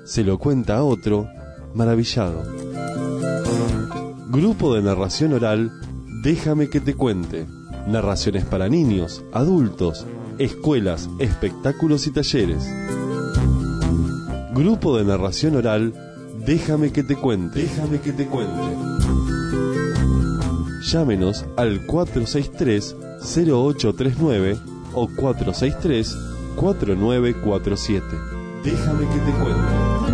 se lo cuenta a otro, maravillado. Grupo de narración oral, Déjame que te cuente. Narraciones para niños, adultos, escuelas, espectáculos y talleres. Grupo de narración oral, Déjame que te cuente. Déjame que te cuente. Llámenos al 463-0839 o 463-4947. Déjame que te cuente.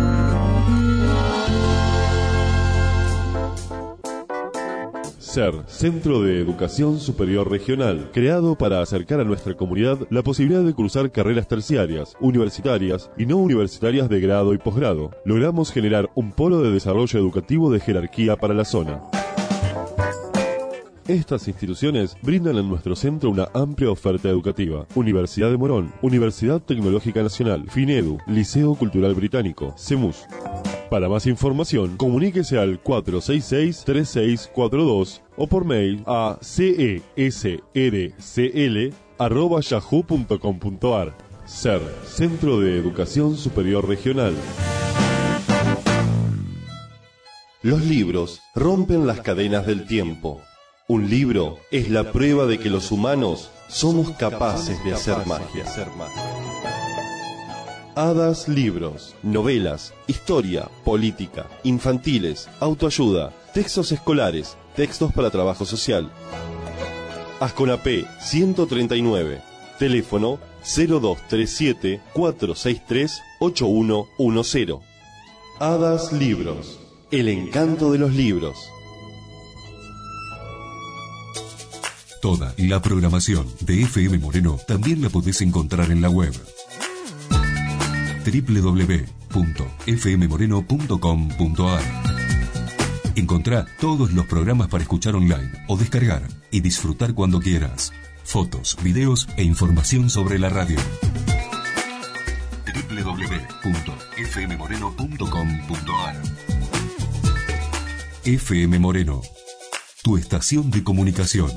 SER, Centro de Educación Superior Regional, creado para acercar a nuestra comunidad la posibilidad de cursar carreras terciarias, universitarias y no universitarias de grado y posgrado. Logramos generar un polo de desarrollo educativo de jerarquía para la zona. Estas instituciones brindan en nuestro centro una amplia oferta educativa. Universidad de Morón, Universidad Tecnológica Nacional, FINEDU, Liceo Cultural Británico, CEMUS. Para más información, comuníquese al 466-3642 o por mail a cesrcl@yahoo.com.ar. SER, Centro de Educación Superior Regional. Los libros rompen las cadenas del tiempo. Un libro es la prueba de que los humanos somos capaces de hacer magia. Hadas Libros, novelas, historia, política, infantiles, autoayuda, textos escolares, textos para trabajo social. Asconapé 139, teléfono 0237-463-8110. Hadas Libros, el encanto de los libros. Toda la programación de FM Moreno también la podés encontrar en la web www.fmmoreno.com.ar. Encontrá todos los programas para escuchar online o descargar y disfrutar cuando quieras. Fotos, videos e información sobre la radio. www.fmmoreno.com.ar. FM Moreno, tu estación de comunicación.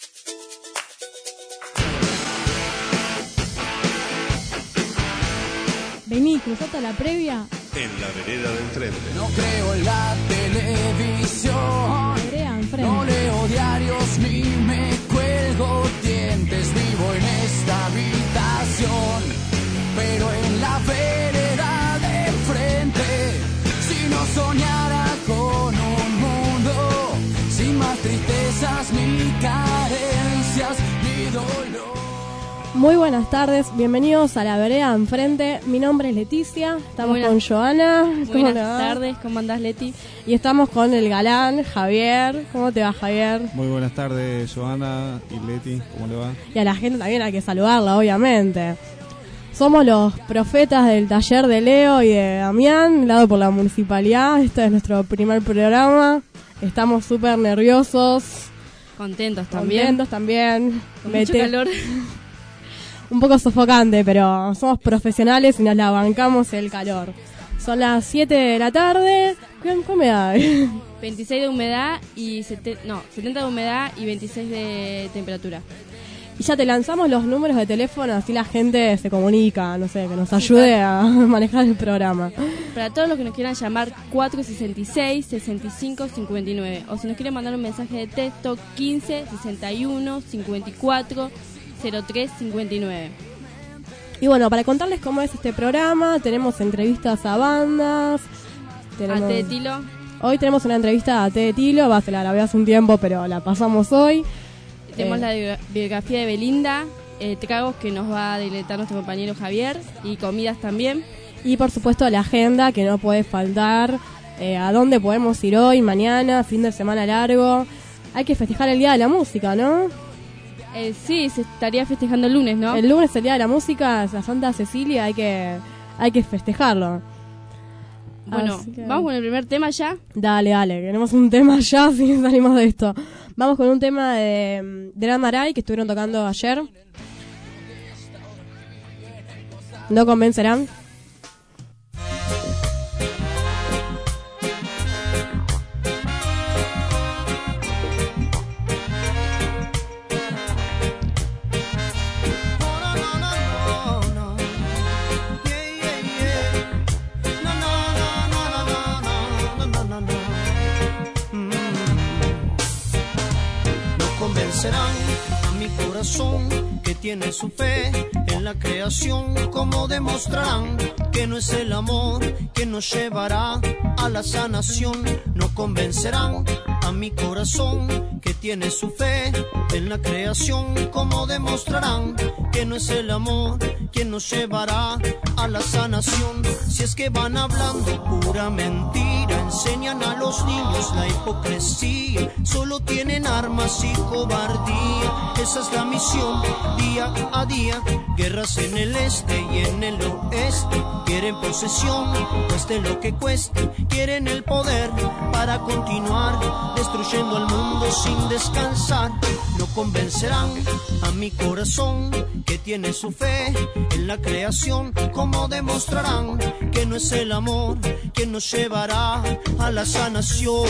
Vení, cruzate a la previa. En la vereda de enfrente. No creo en la televisión. Vereda enfrente. No leo diarios ni me cuelgo dientes. Vivo en esta habitación, pero en la vereda de enfrente. Si no soñara con un mundo sin más tristezas ni carencias ni dolor. Muy buenas tardes, bienvenidos a la vereda enfrente. Mi nombre es Leticia, estamos con Joana. Buenas tardes, ¿cómo andás, Leti? Y estamos con el galán, Javier. ¿Cómo te va, Javier? Muy buenas tardes, Joana y Leti, ¿cómo le va? Y a la gente también hay que saludarla, obviamente. Somos los profetas del taller de Leo y de Damián, dado por la municipalidad. Este es nuestro primer programa. Estamos súper nerviosos. Contentos también. Con mucho calor. Un poco sofocante, pero somos profesionales y nos la bancamos el calor. Son las 7 de la tarde. ¿Qué humedad hay? 26 de humedad y 70 de humedad y 26 de temperatura. Y ya te lanzamos los números de teléfono, así la gente se comunica, no sé, que nos ayude a manejar el programa. Para todos los que nos quieran llamar, 466-6559. O si nos quieren mandar un mensaje de texto, 15-61-54 0359. Y bueno, para contarles cómo es este programa, tenemos entrevistas a bandas. A T de Tilo. Hoy tenemos una entrevista a T de Tilo, se la grabé hace un tiempo, pero la pasamos hoy. Tenemos la biografía de Belinda, tragos que nos va a deleitar nuestro compañero Javier, y comidas también. Y por supuesto la agenda que no puede faltar, a dónde podemos ir hoy, mañana, fin de semana largo. Hay que festejar el Día de la Música, ¿no? Sí, se estaría festejando el lunes, ¿no? El lunes, el Día de la Música, es la Santa Cecilia, hay que festejarlo. Bueno, vamos con el primer tema ya. Dale, queremos un tema ya, si salimos de esto. Vamos con un tema de Gran Maray, que estuvieron tocando ayer. ¿No convencerán? No, no, no, no, no. Yeah, yeah, yeah. No, no, convencerán a mi corazón que tiene su fe en la creación? ¿Cómo demostrarán que no es el amor quien nos llevará a la sanación? No convencerán a mi corazón que tiene su fe en la creación. ¿Cómo demostrarán que no es el amor quien nos llevará a la sanación? Si es que van hablando pura mentira, enseñan a los niños la hipocresía, solo tienen armas y cobardía. Esa es la misión día a día, guerras en el este y en el oeste. Quieren posesión, cueste lo que cueste, quieren el poder para continuar destruyendo al mundo sin descansar. No convencerán a mi corazón que tiene su fe en la creación. ¿Cómo demostrarán que no es el amor quien nos llevará a la sanación?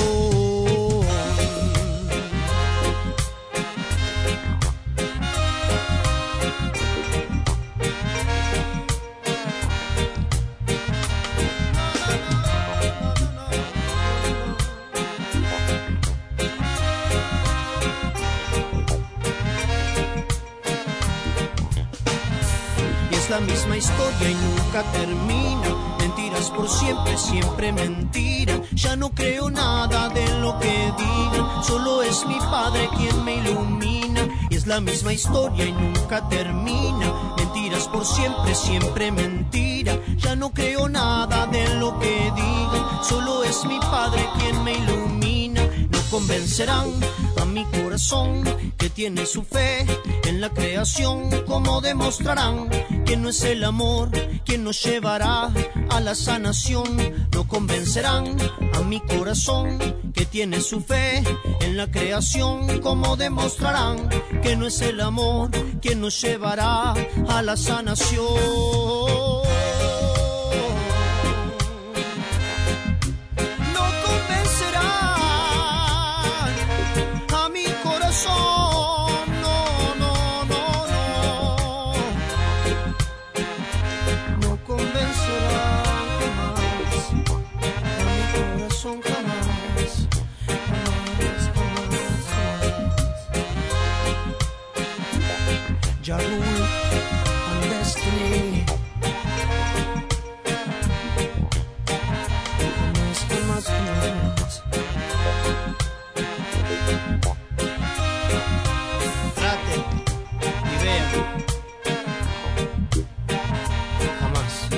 La misma historia y nunca termina, mentiras por siempre, siempre mentira. Ya no creo nada de lo que digan, solo es mi Padre quien me ilumina. Y es la misma historia y nunca termina, mentiras por siempre, siempre mentira. Ya no creo nada de lo que digan, solo es mi Padre quien me ilumina. No convencerán a mi corazón que tiene su fe en la creación. ¿Cómo demostrarán que no es el amor quien nos llevará a la sanación? No convencerán a mi corazón que tiene su fe en la creación. ¿Cómo demostrarán que no es el amor quien nos llevará a la sanación? Ja Rule and Destiny. Jamás. Trate y vea. Jamás.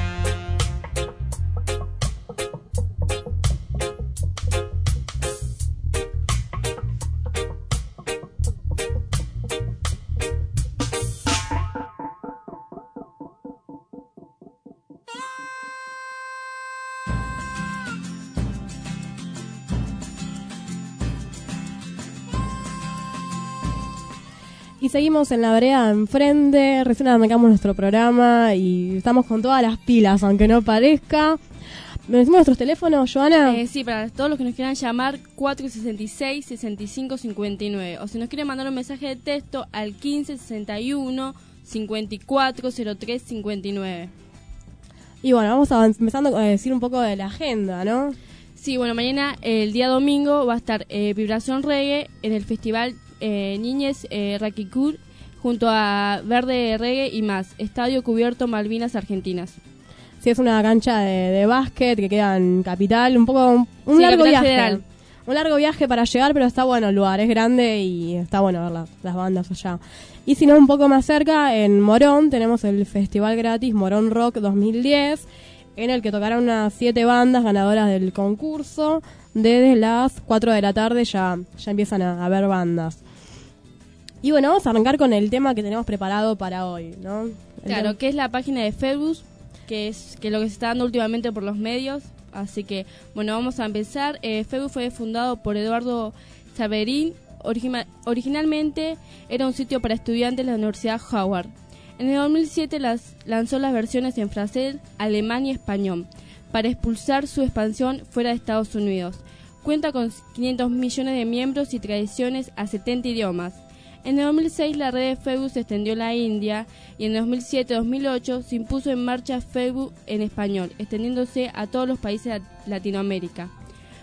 Y seguimos en la vereda de enfrente, recién arrancamos nuestro programa y estamos con todas las pilas, aunque no parezca. ¿Me decimos nuestros teléfonos, Joana? Sí, para todos los que nos quieran llamar, 466-6559. O si nos quieren mandar un mensaje de texto al 1561-540359. Y bueno, vamos empezando a decir un poco de la agenda, ¿no? Sí, bueno, mañana, el día domingo, va a estar Vibración Reggae en el festival Niñez Raquicur, junto a Verde Reggae y más. Estadio Cubierto Malvinas Argentinas. Sí, es una cancha de básquet que queda en Capital, un poco un largo viaje. Federal. Un largo viaje para llegar, pero está bueno el lugar, es grande y está bueno ver las bandas allá. Y si no, un poco más cerca, en Morón, tenemos el festival gratis Morón Rock 2010, en el que tocarán unas 7 bandas ganadoras del concurso. Desde las 4 de la tarde ya empiezan a haber bandas. Y bueno, vamos a arrancar con el tema que tenemos preparado para hoy, ¿no? Claro, que es la página de Facebook, que es lo que se está dando últimamente por los medios. Así que, bueno, vamos a empezar. Facebook fue fundado por Eduardo Saverín. Originalmente era un sitio para estudiantes de la Universidad Howard. En el 2007 lanzó las versiones en francés, alemán y español para expulsar su expansión fuera de Estados Unidos. Cuenta con 500 millones de miembros y tradiciones a 70 idiomas. En el 2006 la red de Facebook se extendió a la India y en el 2007-2008 se impuso en marcha Facebook en español, extendiéndose a todos los países de Latinoamérica.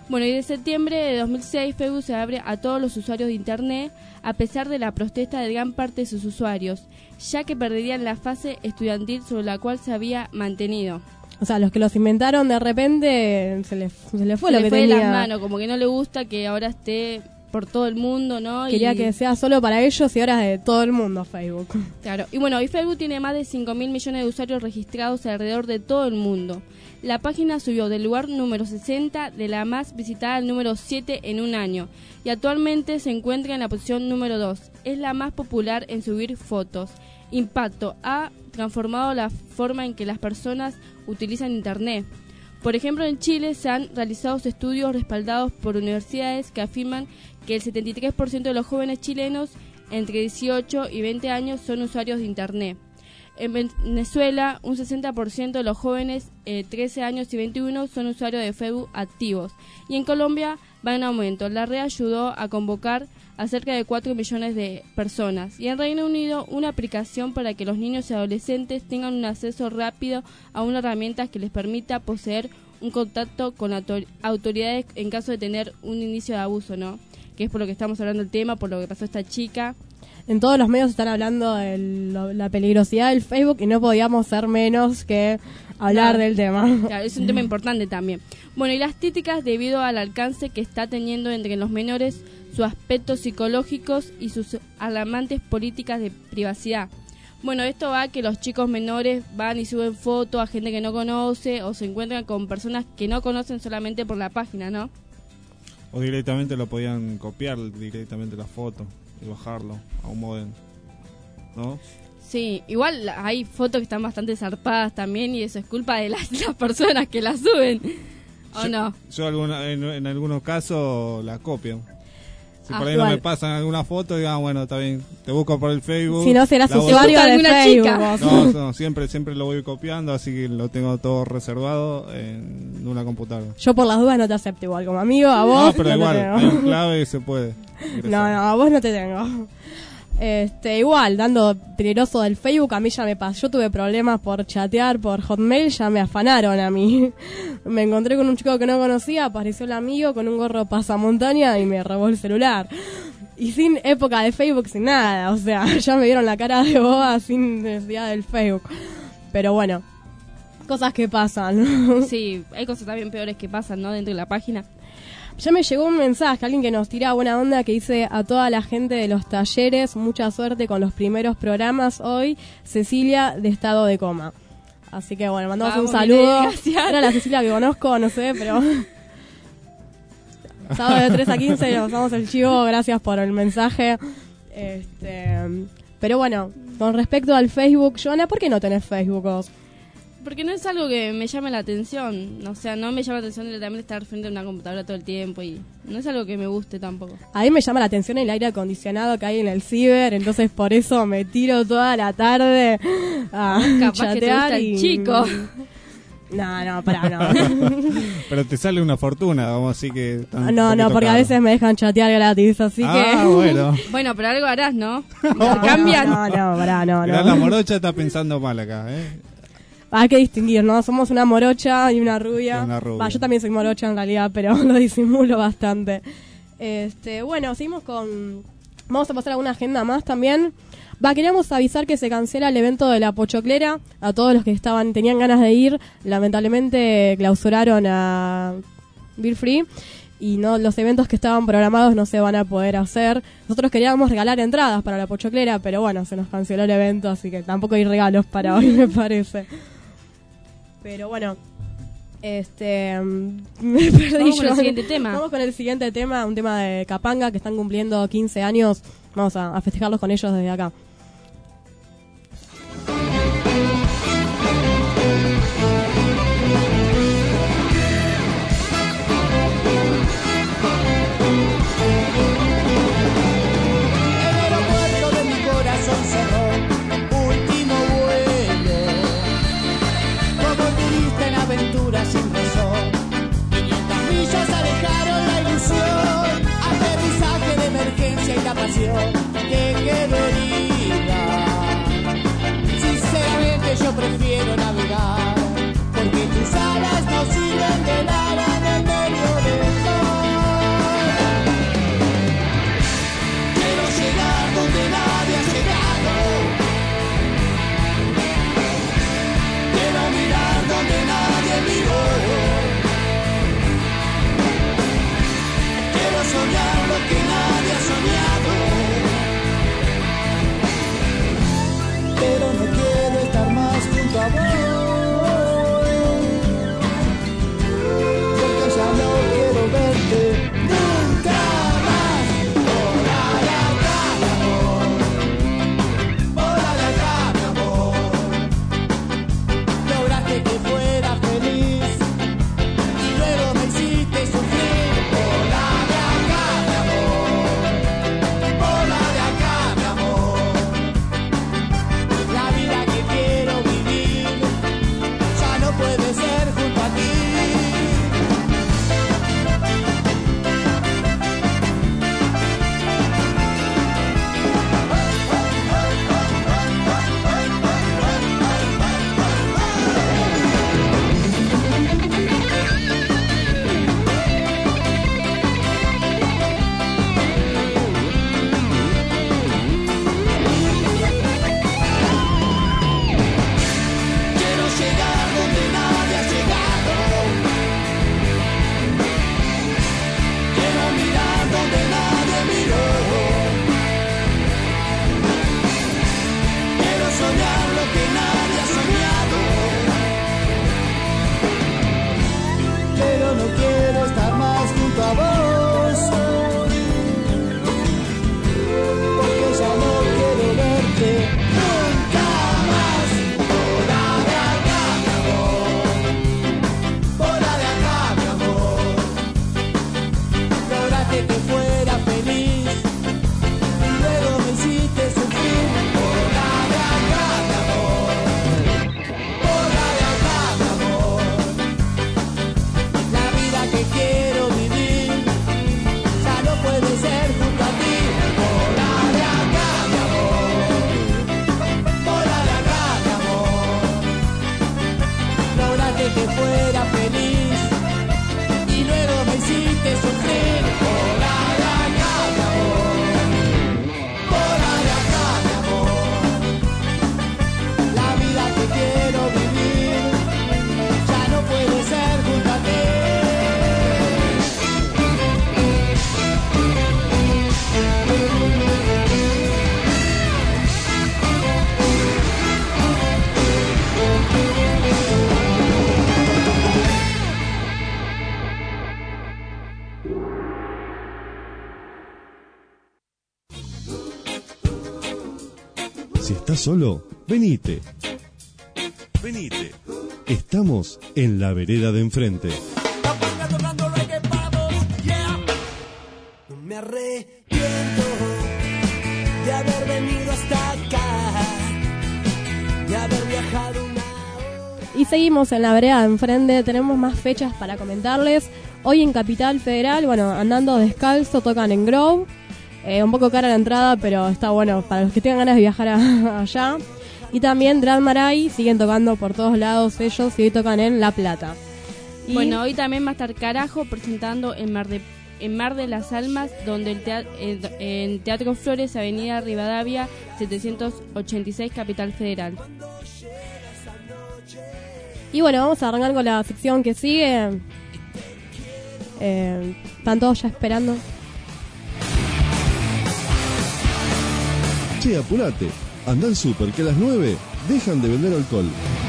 Bueno, y de septiembre de 2006 Facebook se abre a todos los usuarios de Internet, a pesar de la protesta de gran parte de sus usuarios, ya que perderían la fase estudiantil sobre la cual se había mantenido. O sea, los que los inventaron de repente se les fue Se lo le que fue de tenía. las manos, como que no le gusta que ahora esté por todo el mundo, ¿no? Quería que sea solo para ellos y ahora es de todo el mundo Facebook. Claro, y bueno, y Facebook tiene más de 5.000 millones de usuarios registrados alrededor de todo el mundo. La página subió del lugar número 60 de la más visitada al número 7 en un año y actualmente se encuentra en la posición número 2. Es la más popular en subir fotos. Impacto ha transformado la forma en que las personas utilizan Internet. Por ejemplo, en Chile se han realizado estudios respaldados por universidades que afirman que el 73% de los jóvenes chilenos entre 18 y 20 años son usuarios de Internet. En Venezuela, un 60% de los jóvenes 13 años y 21 son usuarios de Facebook activos. Y en Colombia va en aumento. La red ayudó a convocar a cerca de 4 millones de personas. Y en Reino Unido, una aplicación para que los niños y adolescentes tengan un acceso rápido a una herramienta que les permita poseer un contacto con autoridades en caso de tener un inicio de abuso, ¿no? Que es por lo que estamos hablando del tema, por lo que pasó a esta chica. En todos los medios están hablando de la peligrosidad del Facebook y no podíamos ser menos que hablar Claro. del tema. Claro, es un tema importante también. Bueno, y las críticas debido al alcance que está teniendo entre los menores, sus aspectos psicológicos y sus alarmantes políticas de privacidad. Bueno, esto va a que los chicos menores van y suben fotos a gente que no conoce o se encuentran con personas que no conocen solamente por la página, ¿no? O directamente lo podían copiar directamente la foto y bajarlo a un modem, ¿no? Sí, igual hay fotos que están bastante zarpadas también y eso es culpa de las personas que las suben, ¿o no? Yo en algunos casos la copio. Si por ahí Igual. no me pasan alguna foto, digan, bueno, está bien, te busco por el Facebook. Si no serás la voy- usuario de ¿Alguna Facebook. chica? vos. No, siempre lo voy copiando, así que lo tengo todo reservado en una computadora. Yo por las dudas no te acepto igual como amigo, a vos No, pero no igual, te hay tengo. un clave y se puede. ingresar. No, a vos no te tengo. Igual, dando peligroso del Facebook, a mí ya me pasó. Yo tuve problemas por chatear, por Hotmail, ya me afanaron a mí. Me encontré con un chico que no conocía, apareció el amigo con un gorro pasamontaña y me robó el celular. Y sin época de Facebook, sin nada. O sea, ya me vieron la cara de boba sin necesidad del Facebook. Pero bueno, cosas que pasan. Sí, hay cosas también peores que pasan, ¿no? Dentro de la página. Ya me llegó un mensaje, alguien que nos tira buena onda, que dice: a toda la gente de los talleres, mucha suerte con los primeros programas hoy, Cecilia de estado de coma. Así que bueno, mandamos Vamos, un saludo. gracias. Era la Cecilia que conozco, no sé, pero... Sábado de 3 a 15, nos pasamos el chivo, gracias por el mensaje. Pero bueno, con respecto al Facebook, Joana, ¿por qué no tenés Facebook vos? Porque no es algo que me llame la atención. O sea, no me llama la atención también estar frente a una computadora todo el tiempo y no es algo que me guste tampoco. A mí me llama la atención el aire acondicionado que hay en el ciber, entonces por eso me tiro toda la tarde a Capaz que te chatear gusta el y... chico. No, pará, no. Pero te sale una fortuna, vamos, así que... está un No, poquito porque a caro. veces me dejan chatear gratis, así que... bueno. Bueno, pero algo harás, ¿no? No, Cambian. No, pará, no. Mirá, la morocha está pensando mal acá, ¿eh? Hay que distinguir, ¿no? Somos una morocha y una rubia. Una rubia. Va, yo también soy morocha en realidad, pero lo disimulo bastante. Bueno, seguimos con... Vamos a pasar a una agenda más también. Queríamos avisar que se cancela el evento de la Pochoclera. A todos los que tenían ganas de ir, lamentablemente clausuraron a Beer Free. Y no, los eventos que estaban programados no se van a poder hacer. Nosotros queríamos regalar entradas para la Pochoclera, pero bueno, se nos canceló el evento, así que tampoco hay regalos para hoy, me parece. Pero bueno, me perdí. Vamos con el yo. siguiente tema. Vamos con el siguiente tema, un tema de Capanga, que están cumpliendo 15 años. Vamos a festejarlos con ellos desde acá. El aeropuerto de mi corazón cerró, último vuelo. Como turista en aventura sin razón, 500 millas alejaron la ilusión. Aterrizaje de emergencia y la pasión que quedó herida. quiero vivir ya no puede ser junto a ti. Vola de acá, mi amor, vola de acá, mi amor. Lograste que fuera feliz y luego me hiciste sufrir. Vola de acá, mi amor, vola de acá, mi amor. La vida que quiero vivir ya no puede ser junto a ti. Si estás solo, venite. Venite. Estamos en la vereda de enfrente. No me arrepiento de haber venido hasta acá, de haber viajado una hora. Y seguimos en la vereda de enfrente, tenemos más fechas para comentarles. Hoy en Capital Federal, bueno, andando descalzo, tocan en Grove. Un poco cara la entrada, pero está bueno para los que tengan ganas de viajar allá. Y también Drat Marai, siguen tocando por todos lados ellos y hoy tocan en La Plata. Y Bueno, hoy también va a estar Carajo presentando en Mar de las Almas, donde en Teatro Flores, Avenida Rivadavia, 786, Capital Federal. Y bueno, vamos a arrancar con la sección que sigue. Están todos ya esperando. Che, apurate. Anda al súper que a las 9 dejan de vender alcohol.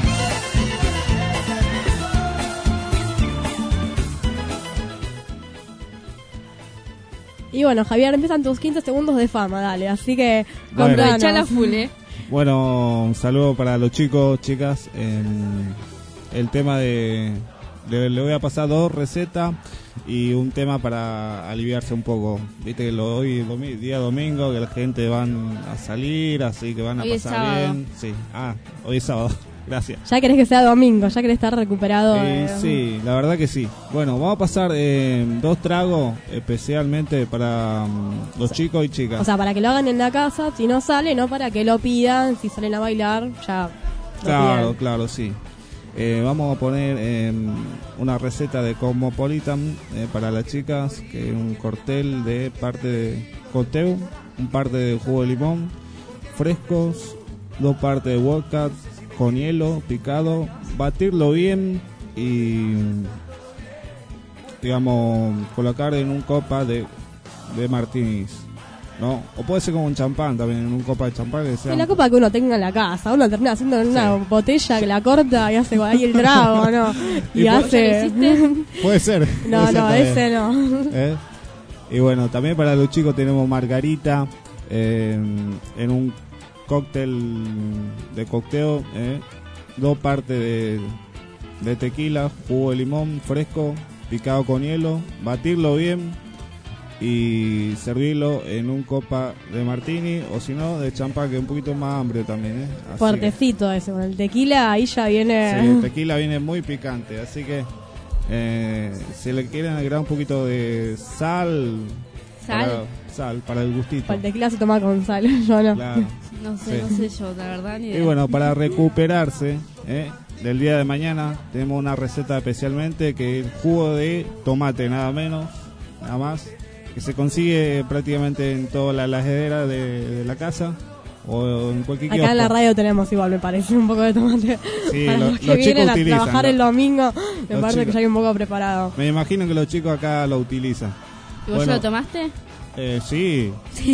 Y bueno, Javier, empiezan tus 15 segundos de fama, dale. Así que Bueno. contanos. Echala full, Bueno, un saludo para los chicos, chicas. El tema le voy a pasar 2 recetas y un tema para aliviarse un poco. Viste que hoy día domingo, que la gente van a salir, así que van a Hoy es pasar sábado. bien. Sí, hoy es sábado. Gracias. Ya querés que sea domingo, ya querés estar recuperado. Sí, la verdad que sí. Bueno, vamos a pasar 2 tragos especialmente para los chicos y chicas. O sea, para que lo hagan en la casa, si no sale, no para que lo pidan, si salen a bailar, ya lo Claro, pidan. claro, sí. Vamos a poner una receta de Cosmopolitan para las chicas, que es un cóctel de parte de coteo, un parte de jugo de limón, frescos, 2 partes de vodka con hielo picado, batirlo bien y, digamos, colocar en un copa de martinis, ¿no? O puede ser como un champán también, en un copa de champán que sea... Y la copa que uno tenga en la casa, uno termina haciendo en una Sí. botella que la corta y hace ahí el trago, ¿no? Y ¿Y vos hace... Puede ser. No, puede ser no, también. ese no. ¿Eh? Y bueno, también para los chicos tenemos margarita en un cóctel de cocteo, 2 partes de tequila, jugo de limón fresco, picado con hielo, batirlo bien y servirlo en un copa de martini o si no de champán, que es un poquito más hambre también. Así Fuertecito ese, con el tequila ahí ya que, viene... sí, el tequila viene muy picante, así que si le quieren agregar un poquito de sal para el gustito. Para el tequila se toma con sal, yo no. Claro. No sé, Sí. no sé yo, la verdad, ni idea. Y bueno, para recuperarse del día de mañana, tenemos una receta especialmente que es el jugo de tomate, nada más, que se consigue prácticamente en toda la heladera de la casa o en cualquier Acá en la kiosco. radio tenemos igual, me parece, un poco de tomate. Sí, Para los los que chicos vienen a utilizan, trabajar ¿no? el domingo, me Los parece que chicos. ya hay un poco preparado. Me imagino que los chicos acá lo utilizan. ¿Y vos bueno. ya lo tomaste? Sí,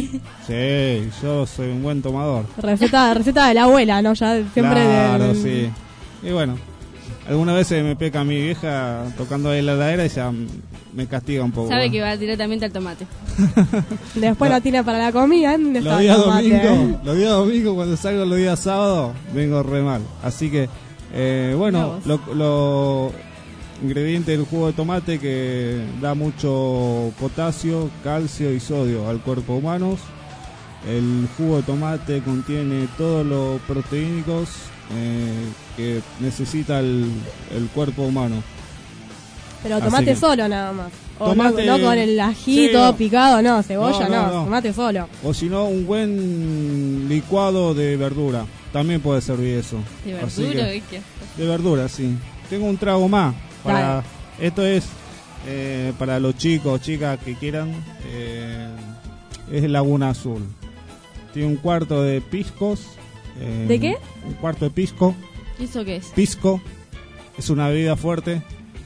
yo soy un buen tomador. Receta de la abuela, ¿no? Ya siempre Claro, de... sí. Y bueno, algunas veces me peca mi vieja tocando ahí la heladera y ya me castiga un poco. Sabe que va directamente al tomate. Después no tiene para la comida, ¿eh? ¿Dónde está Los el días tomate? los días domingo cuando salgo los días sábados vengo re mal. Así que bueno, lo ingredientes del jugo de tomate que da mucho potasio, calcio y sodio al cuerpo humano. El jugo de tomate contiene todos los proteínicos que necesita el cuerpo humano. Pero Así tomate que- solo nada más. O Tomate- no con el ají Sí, todo no. picado, no, cebolla No, no, no, no. tomate solo. O si no, un buen licuado de verdura. También puede servir eso. De Así verdura, que- ¿qué? de verdura, sí. Tengo un trago más. Dale. Esto es para los chicos o chicas que quieran. Es Laguna Azul. Tiene un cuarto de piscos. ¿De qué? Un cuarto de pisco. ¿Y eso qué es? Pisco es una bebida fuerte.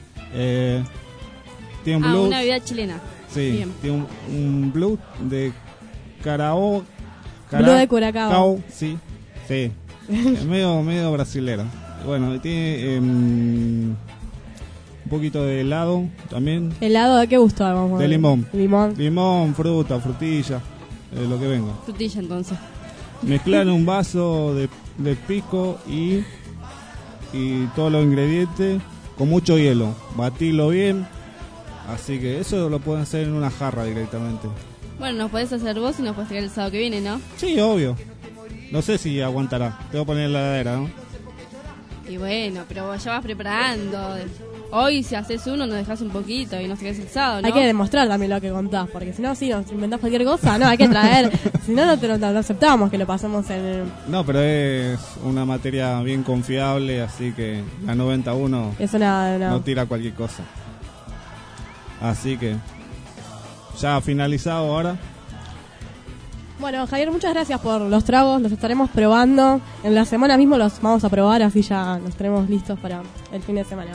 Tiene un blue. Una bebida chilena. Sí, Bien. tiene un blue de Carao. Blue de Curacao. Sí, sí. Es medio brasilero. Bueno, tiene un poquito de helado también. ¿Helado de qué gusto? Vamos a De ver. limón. Limón. Limón, fruta, frutilla, lo que venga. Frutilla entonces. Mezclar en un vaso de pisco y todos los ingredientes con mucho hielo. Batirlo bien. Así que eso lo pueden hacer en una jarra directamente. Bueno, nos podés hacer vos y nos podés traer el sábado que viene, ¿no? Sí, obvio. No sé si aguantará. Tengo que poner en la heladera, ¿no? Y bueno, pero vos ya vas preparando. Hoy si haces uno nos dejas un poquito y nos traes el sábado, ¿no? Hay que demostrar también lo que contás, porque si no, si nos inventás cualquier cosa, no, hay que traer. Si no, no aceptamos que lo pasemos en... No, pero es una materia bien confiable, así que la 91 Es una... no tira cualquier cosa. Así que ya finalizado ahora. Bueno, Javier, muchas gracias por los tragos, los estaremos probando. En la semana mismo los vamos a probar, así ya los tenemos listos para el fin de semana.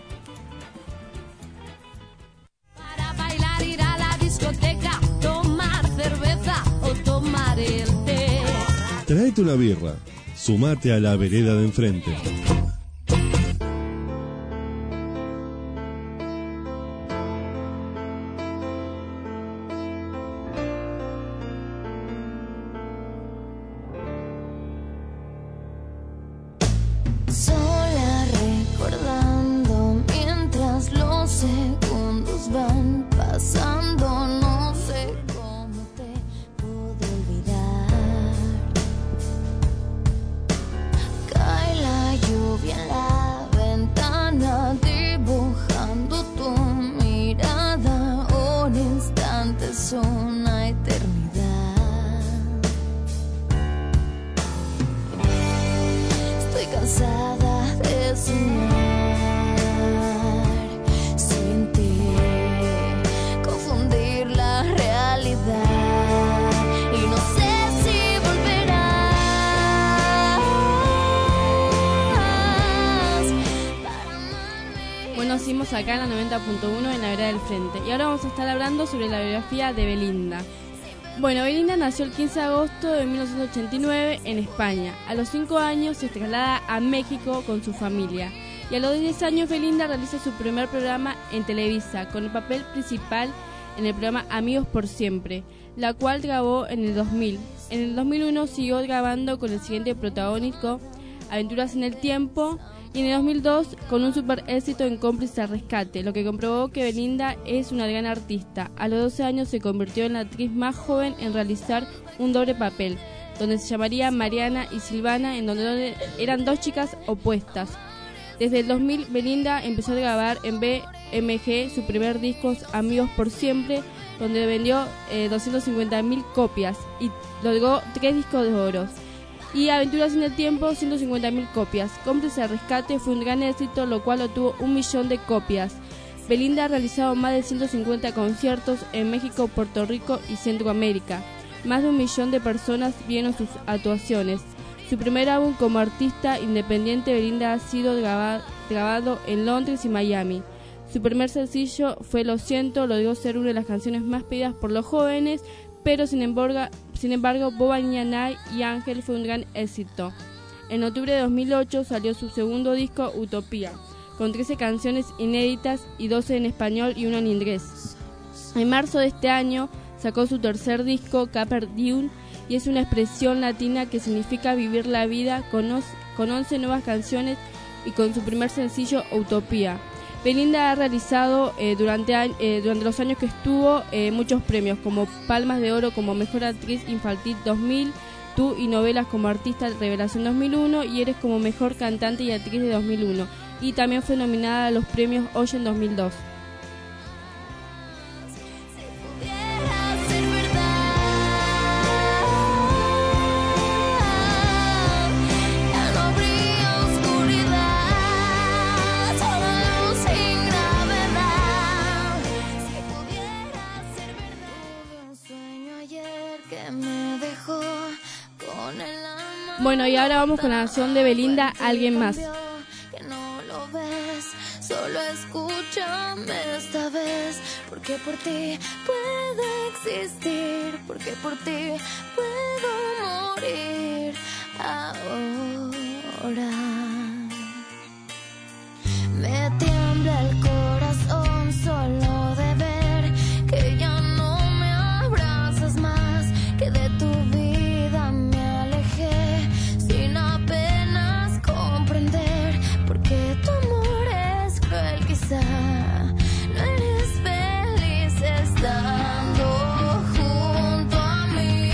Para bailar, ir a la discoteca, tomar cerveza o tomar el té. Tráete una birra, sumate a la vereda de enfrente. Sola recordando mientras los segundos van pasando, no sé cómo te pude olvidar. Cae la lluvia en la ventana dibujando tu mirada, un instante es una eternidad. Estoy cansada de soñar sin ti, confundir la realidad y no sé si volverás para amarme. Bueno, seguimos acá en la 90.1 en la vereda del frente. Y ahora vamos a estar hablando sobre la biografía de Belinda. Bueno, Belinda nació el 15 de agosto de 1989 en España. A los 5 años se traslada a México con su familia. Y a los 10 años Belinda realiza su primer programa en Televisa, con el papel principal en el programa Amigos por Siempre, la cual grabó en el 2000. En el 2001 siguió grabando con el siguiente protagónico, Aventuras en el Tiempo, y en el 2002 con un super éxito en Cómplice al Rescate, lo que comprobó que Belinda es una gran artista. A los 12 años se convirtió en la actriz más joven en realizar un doble papel, donde se llamaría Mariana y Silvana, en donde eran dos chicas opuestas. Desde el 2000 Belinda empezó a grabar en BMG su primer disco Amigos por Siempre, donde vendió 250.000 copias y logró 3 discos de oro. Y Aventuras en el Tiempo, 150.000 copias. Cómplice al Rescate fue un gran éxito, lo cual obtuvo 1 millón de copias. Belinda ha realizado más de 150 conciertos en México, Puerto Rico y Centroamérica. Más de 1 millón de personas vieron sus actuaciones. Su primer álbum como artista independiente, Belinda, ha sido grabado en Londres y Miami. Su primer sencillo fue Lo Siento, logró ser una de las canciones más pedidas por los jóvenes, pero sin embargo, Boba Niña y Ángel fue un gran éxito. En octubre de 2008 salió su segundo disco, Utopía, con 13 canciones inéditas y 12 en español y 1 en inglés. En marzo de este año sacó su tercer disco, Carpe Diem, y es una expresión latina que significa vivir la vida, con 11 nuevas canciones y con su primer sencillo, Utopía. Belinda ha realizado durante los años que estuvo muchos premios, como Palmas de Oro como Mejor Actriz Infantil 2000, Tú y Novelas como Artista Revelación 2001 y Eres como Mejor Cantante y Actriz de 2001. y también fue nominada a los premios Oye en 2002. Bueno, y ahora vamos con la canción de Belinda, Alguien Más. Que no lo ves, solo escúchame esta vez, porque por ti puedo existir, porque por ti puedo morir ahora. Me tiembla el corazón solo de ver que ya no me abrazas más, que de tu vida me alejé sin apenas comprender, porque tu amor es cruel quizá, no eres feliz estando junto a mí.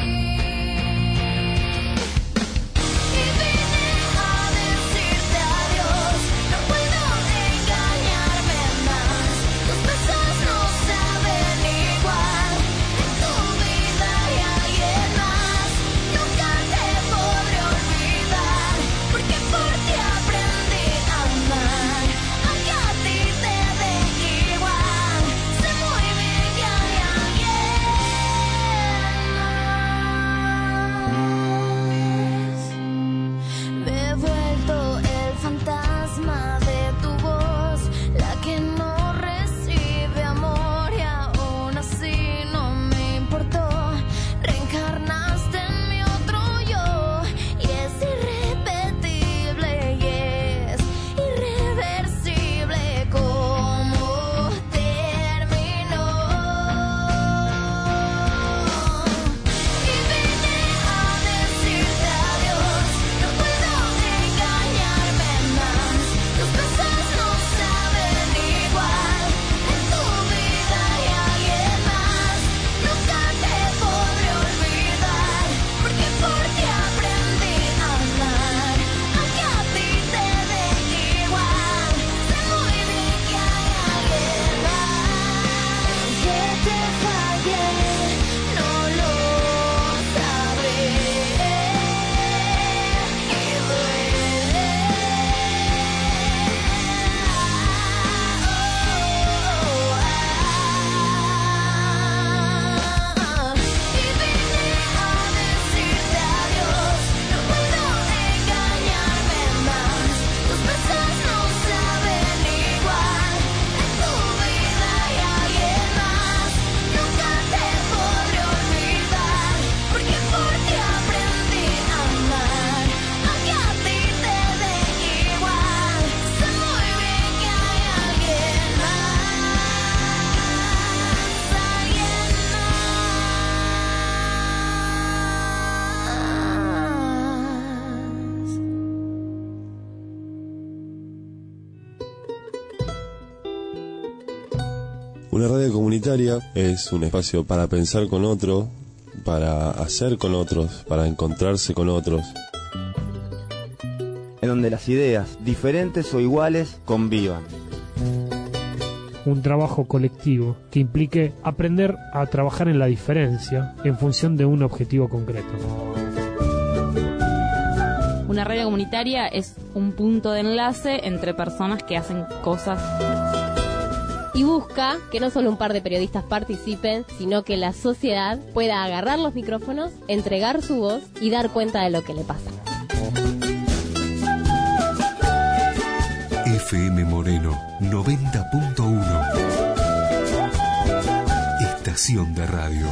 Y vine a decirte adiós, no puedo engañarme más, tus besos no saben igual, en tu vida hay alguien más, nunca te podré olvidar, porque por ti aprendí a amar, aunque a ti te dé igual, sé muy bien que hay alguien más. Me he vuelto el fantasma de tu voz, la que no recibe amor, y aún así no me importó. Reencarnaste en mi otro yo, y es irrepetible y es irreversible como terminó. Y vine a decirte adiós, no puedo engañarme más, tus besos no saben igual, en tu vida hay alguien más, nunca te podré olvidar, porque por ti aprendí a amar, aunque a ti te dé igual, sé muy bien que hay alguien más. Que te fallé, no lo sabré, y duele. Y vine a decirte adiós, no puedo engañarme más, tus besos no saben igual, en tu vida hay alguien más, nunca te podré olvidar, porque por ti aprendí a amar, aunque a ti te dé igual, sé muy bien que hay alguien más. Una radio comunitaria es un espacio para pensar con otro, para hacer con otros, para encontrarse con otros. En donde las ideas, diferentes o iguales, convivan. Un trabajo colectivo que implique aprender a trabajar en la diferencia en función de un objetivo concreto. Una radio comunitaria es un punto de enlace entre personas que hacen cosas. Y busca que no solo un par de periodistas participen, sino que la sociedad pueda agarrar los micrófonos, entregar su voz y dar cuenta de lo que le pasa. FM Moreno 90.1. Estación de radio.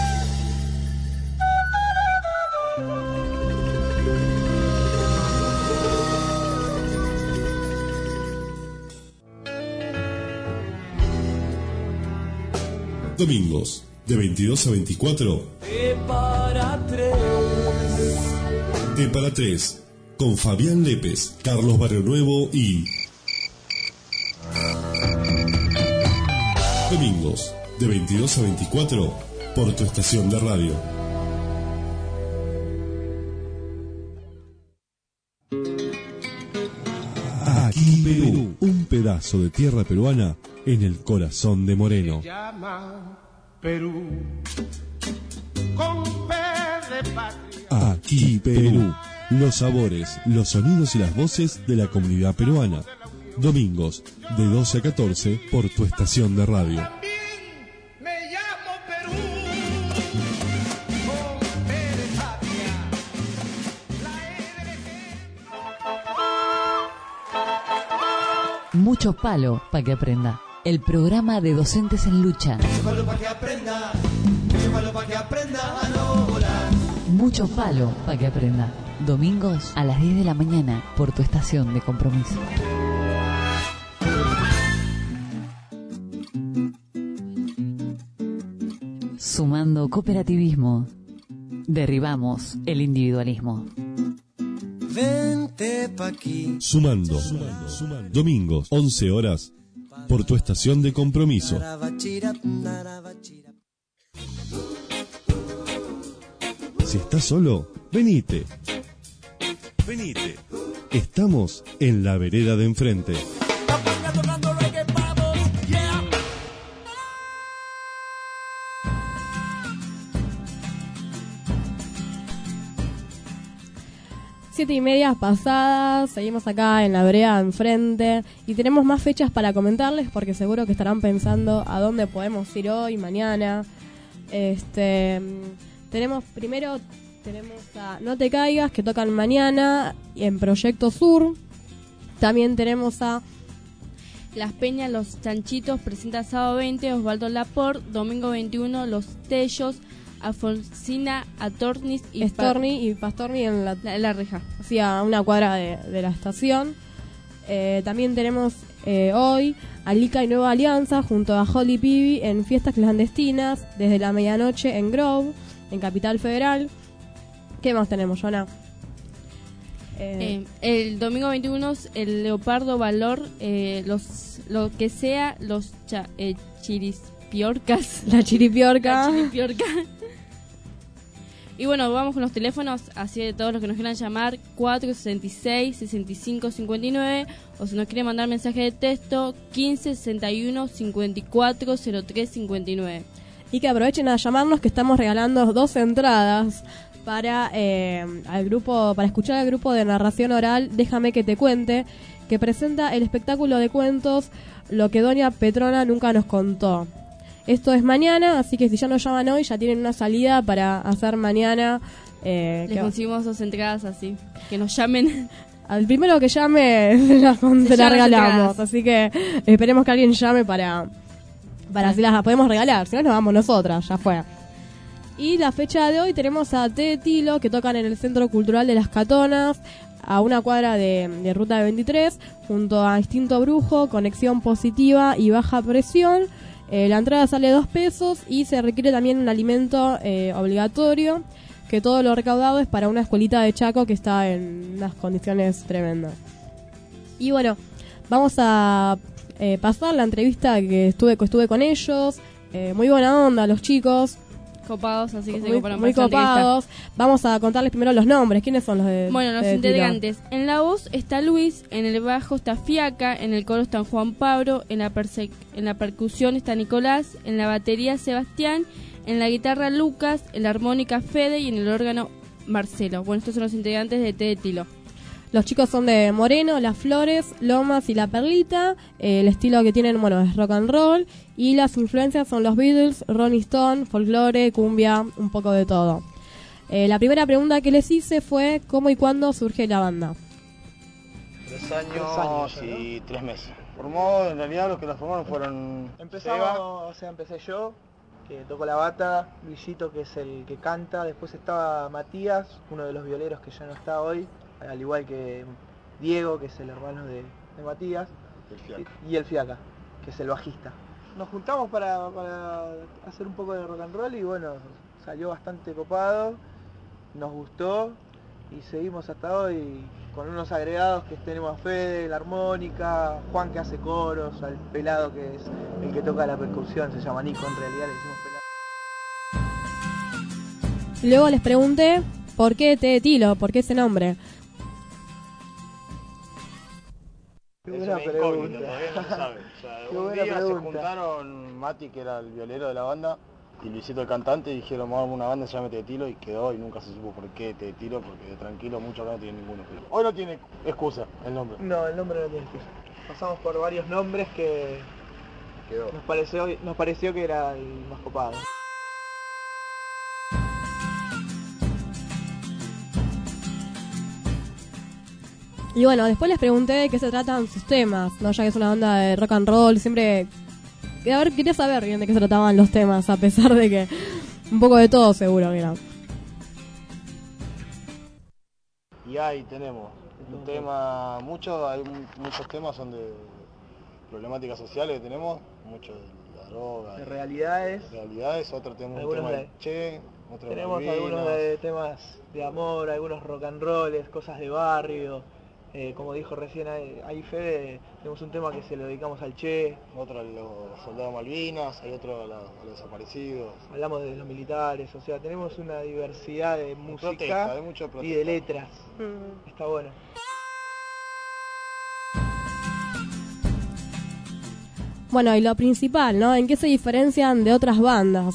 Domingos, de 22 a 24. T para 3. T para 3. Con Fabián Lépez, Carlos Barrio Nuevo y... Domingos, de 22 a 24, por tu estación de radio. Aquí pedazo de tierra peruana en el corazón de Moreno. Llama Perú con P de patria. Aquí Perú. Los sabores, los sonidos y las voces de la comunidad peruana. Domingos, de 12 a 14, por tu estación de radio. Me llamo Perú con P de patria. Mucho palo para que aprenda. El programa de docentes en lucha. Mucho palo para que aprenda. Mucho palo para que aprenda a no volar. Mucho palo para que aprenda. Domingos a las 10 de la mañana por tu estación de compromiso. Sumando cooperativismo, derribamos el individualismo. Vente pa' aquí. Sumando. Domingos, 11 horas, por tu estación de compromiso. Si estás solo, venite. Estamos en la vereda de enfrente. Siete y media pasadas, seguimos acá en la vereda de enfrente y tenemos más fechas para comentarles porque seguro que estarán pensando a dónde podemos ir hoy, mañana. Tenemos a No Te Caigas, que tocan mañana en Proyecto Sur. También tenemos a Las Peñas, Los Chanchitos, presenta sábado 20, Osvaldo Laporte, domingo 21, Los Tellos, Alfonsina, Atornis y Pastorni en la Reja. Así a una cuadra de la estación. También tenemos hoy a Lica y Nueva Alianza junto a Holly Pibi en fiestas clandestinas desde la medianoche en Grove, en Capital Federal. ¿Qué más tenemos, Joana? El domingo 21 el Leopardo Valor, lo que sea, los chiripiorcas. La chiripiorca. Y bueno, vamos con los teléfonos, así de todos los que nos quieran llamar, 466-6559, o si nos quieren mandar mensaje de texto, 1561-540359. Y que aprovechen a llamarnos, que estamos regalando 2 entradas para escuchar al grupo de narración oral Déjame que te cuente, que presenta el espectáculo de cuentos Lo que Doña Petrona nunca nos contó. Esto es mañana, así que si ya nos llaman hoy, ya tienen una salida para hacer mañana. Les conseguimos 2 entradas así, que nos llamen. Al primero que llame, se la regalamos. Así que esperemos que alguien llame para si las podemos regalar. Si no, nos vamos nosotras, ya fue. Y la fecha de hoy tenemos a Té de Tilo, que tocan en el Centro Cultural de Las Catonas, a una cuadra de Ruta 23, junto a Instinto Brujo, Conexión Positiva y Baja Presión. La entrada sale 2 pesos y se requiere también un alimento obligatorio, que todo lo recaudado es para una escuelita de Chaco que está en unas condiciones tremendas. Y bueno, vamos a pasar la entrevista que estuve con ellos. Muy buena onda los chicos. Copados, así que se coparon muy copados. Vamos a contarles primero los nombres. ¿Quiénes son los de? Bueno, los integrantes. En la voz está Luis, en el bajo está Fiaca, en el coro está Juan Pablo, en la percusión está Nicolás, en la batería Sebastián, en la guitarra Lucas, en la armónica Fede y en el órgano Marcelo. Bueno, estos son los integrantes de Té de Tilo. Los chicos son de Moreno, Las Flores, Lomas y La Perlita. El estilo que tienen, bueno, es rock and roll. Y las influencias son los Beatles, Rolling Stone, folclore, cumbia, un poco de todo. La primera pregunta que les hice fue ¿cómo y cuándo surge la banda? 3 años y 3 meses. Formó, en realidad los que la formaron fueron empecé yo, que toco la bata, Luisito, que es el que canta, después estaba Matías, uno de los violeros que ya no está hoy, al igual que Diego, que es el hermano de Matías, y el Fiaca, que es el bajista. Nos juntamos para hacer un poco de rock and roll y bueno, salió bastante copado, nos gustó y seguimos hasta hoy con unos agregados que tenemos a Fede, la armónica, Juan que hace coros, al pelado que es el que toca la percusión, se llama Nico, en realidad le decimos pelado. Luego les pregunté ¿por qué Té de Tilo? ¿Por qué ese nombre? Es buena una incógnita, pregunta. todavía no se sabe. O sea, Qué un buena día se pregunta. juntaron Mati, que era el violero de la banda, y Luisito, el cantante, y dijeron, vamos a una banda, se llama Te Tiro, y quedó, y nunca se supo por qué Te Tiro, porque de tranquilo mucho no tiene ninguno. Pero hoy no tiene excusa el nombre. No, el nombre no tiene excusa. Pasamos por varios nombres que Quedó. nos pareció que era el más copado. Y bueno, después les pregunté de qué se tratan sus temas, ¿no? Ya que es una banda de rock and roll, siempre... A ver, quería saber bien de qué se trataban los temas, a pesar de que un poco de todo seguro que era. Y ahí tenemos un tema, muchos temas son de problemáticas sociales que tenemos, mucho de la droga, De realidades. otro tema, un Algunos tema de- de Che, otro de Tenemos Malvinas. algunos de temas de amor, algunos rock and rolls, cosas de barrio. Como dijo recién ahí Fede, tenemos un tema que se lo dedicamos al Che. Otro a los soldados Malvinas, hay otro a los desaparecidos. Hablamos de los militares, o sea, tenemos una diversidad de música protesta, hay mucho de y protesta. de letras. Está bueno. Bueno, y lo principal, ¿no? ¿En qué se diferencian de otras bandas?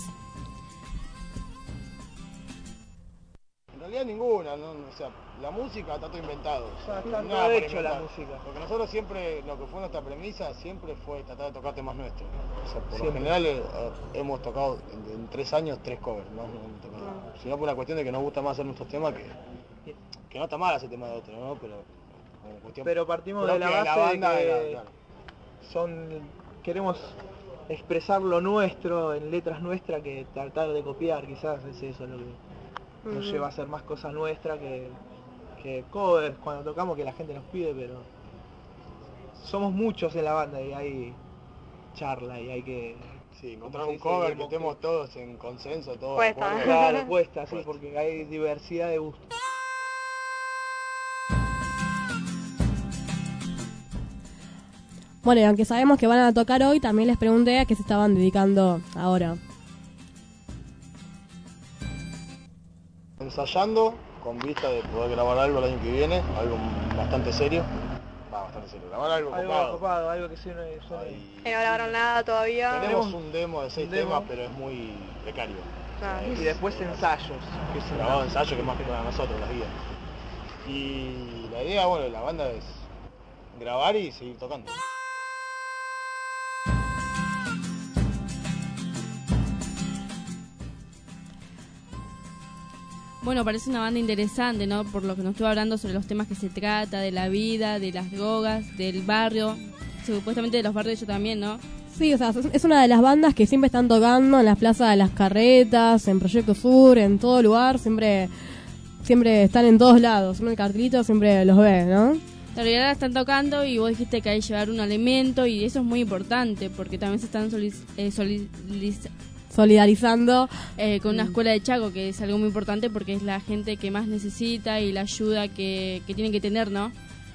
En realidad ninguna, ¿no? O sea, la música está todo inventado. Está Nada todo para hecho inventar. la música. Porque nosotros siempre, lo que fue nuestra premisa, siempre fue tratar de tocar temas nuestros. O sea, por lo Siempre. general hemos tocado en 3 años 3 covers, ¿no? Sino por una cuestión de que nos gusta más hacer nuestros temas que no está mal hacer temas de otros, ¿no? Pero como cuestión Pero partimos de la propia base de banda, que claro. queremos expresar lo nuestro en letras nuestras que tratar de copiar, quizás es eso lo que nos lleva a hacer más cosas nuestras que covers cuando tocamos, que la gente nos pide, pero somos muchos en la banda y hay charla y hay que encontrar un cover que estemos todos en consenso, todos de cuesta, acuerdo. claro, cuesta, sí, porque hay diversidad de gustos. Bueno, y aunque sabemos que van a tocar hoy, también les pregunté a qué se estaban dedicando ahora. Ensayando con vista de poder grabar algo el año que viene, algo bastante serio. Bastante serio, grabar algo copado. Algo que suene. No grabaron nada todavía. Tenemos un demo de 6 un demo. temas, pero es muy precario. Y después ensayos. Que es Grabado ensayo, que es más que para nosotros, las guías. Y la idea, bueno, de la banda es grabar y seguir tocando. Bueno, parece una banda interesante, ¿no? Por lo que nos estuvo hablando sobre los temas que se trata, de la vida, de las drogas, del barrio, supuestamente de los barrios yo también, ¿no? Sí, o sea, es una de las bandas que siempre están tocando en las plazas de las carretas, en Proyecto Sur, en todo lugar, siempre están en todos lados, uno el cartelito siempre los ve, ¿no? La realidad están tocando y vos dijiste que hay que llevar un alimento y eso es muy importante porque también se están Solidarizando con una escuela de Chaco, que es algo muy importante porque es la gente que más necesita y la ayuda que tienen que tener, ¿no?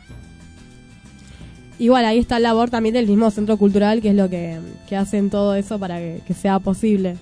Igual ahí está la labor también del mismo centro cultural, que es lo que hacen todo eso para que sea posible.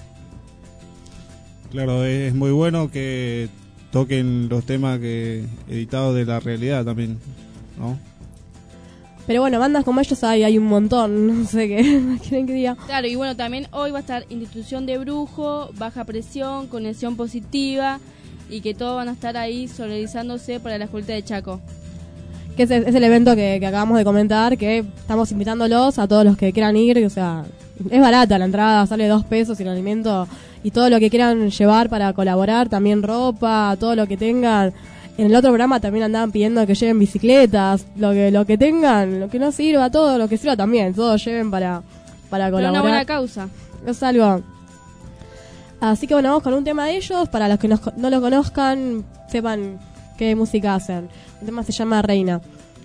Claro, es muy bueno que toquen los temas que editados de la realidad también, ¿no? Pero bueno, bandas como ellos hay un montón, no sé qué más quieren que diga. Claro, y bueno, también hoy va a estar Institución de Brujo, Baja Presión, Conexión Positiva y que todos van a estar ahí solidarizándose para la escuelita de Chaco. Que es el evento que acabamos de comentar, que estamos invitándolos a todos los que quieran ir, o sea, es barata la entrada, sale 2 pesos y el alimento y todo lo que quieran llevar para colaborar, también ropa, todo lo que tengan. En el otro programa también andaban pidiendo que lleven bicicletas, lo que tengan, lo que no sirva, todo lo que sirva también, todo lleven para colaborar. Pero una buena causa. Es algo. Así que bueno, vamos con un tema de ellos, para los que no lo conozcan, sepan qué música hacen. El tema se llama Reina.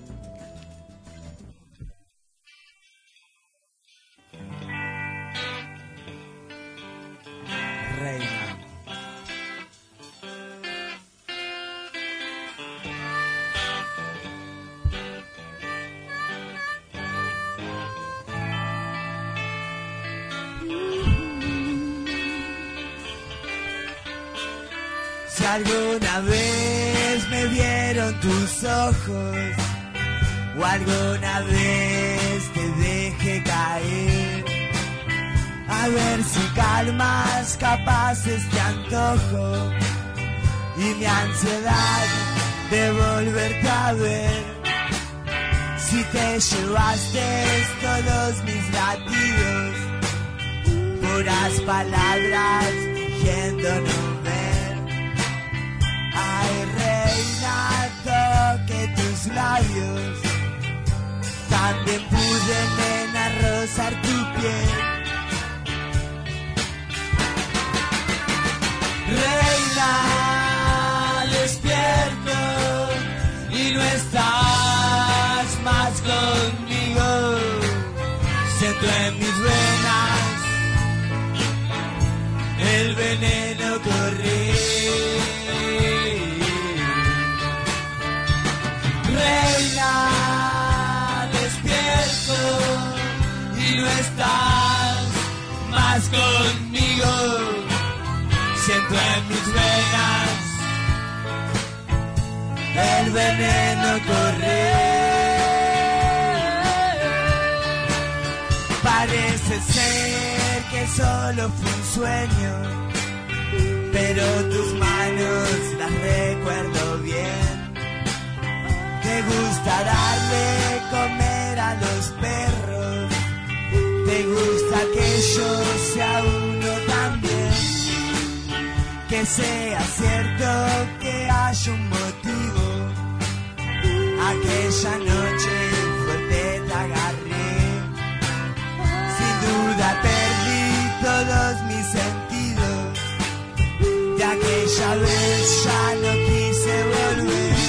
Reina. Si alguna vez me vieron tus ojos o alguna vez te deje caer. A ver si calmas capaz este antojo y mi ansiedad de volverte a ver. Si te llevaste todos mis latidos, puras palabras fingiendo no ver. Ay, reina, toque tus labios, también pude, nena, rozar tu piel. Reina, despierto y no estás más conmigo. Siento en mis venas el veneno correr. Reina, despierto y no estás más conmigo. Siento en mis venas el veneno correr. Parece ser que solo fue un sueño, pero tus manos las recuerdo bien. Te gusta darle comer a los perros, te gusta que yo sea uno también. Que sea cierto que haya un motivo. Aquella noche fuerte te agarré. Sin duda perdí todos mis sentidos. De aquella vez ya no quise volver.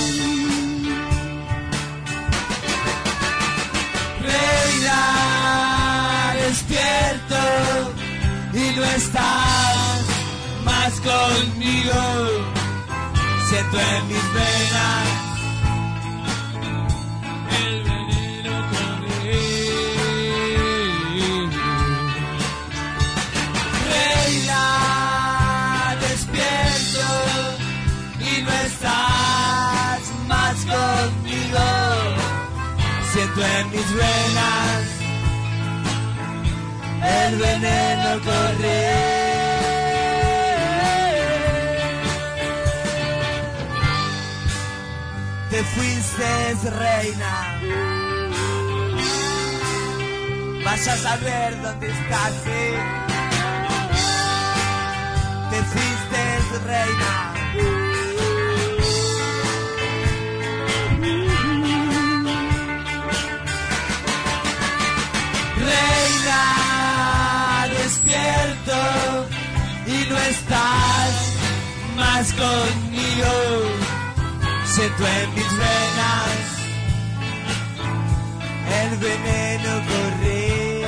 Reina, despierto y no estás más conmigo. Siento en mis venas el veneno correr. Reina, despierto y no estás más conmigo. Siento en mis venas el veneno correr. Te fuiste, reina, vaya a saber dónde estás, Te fuiste, reina. Reina, despierto y no estás más conmigo. Siento en mis venas el veneno correr.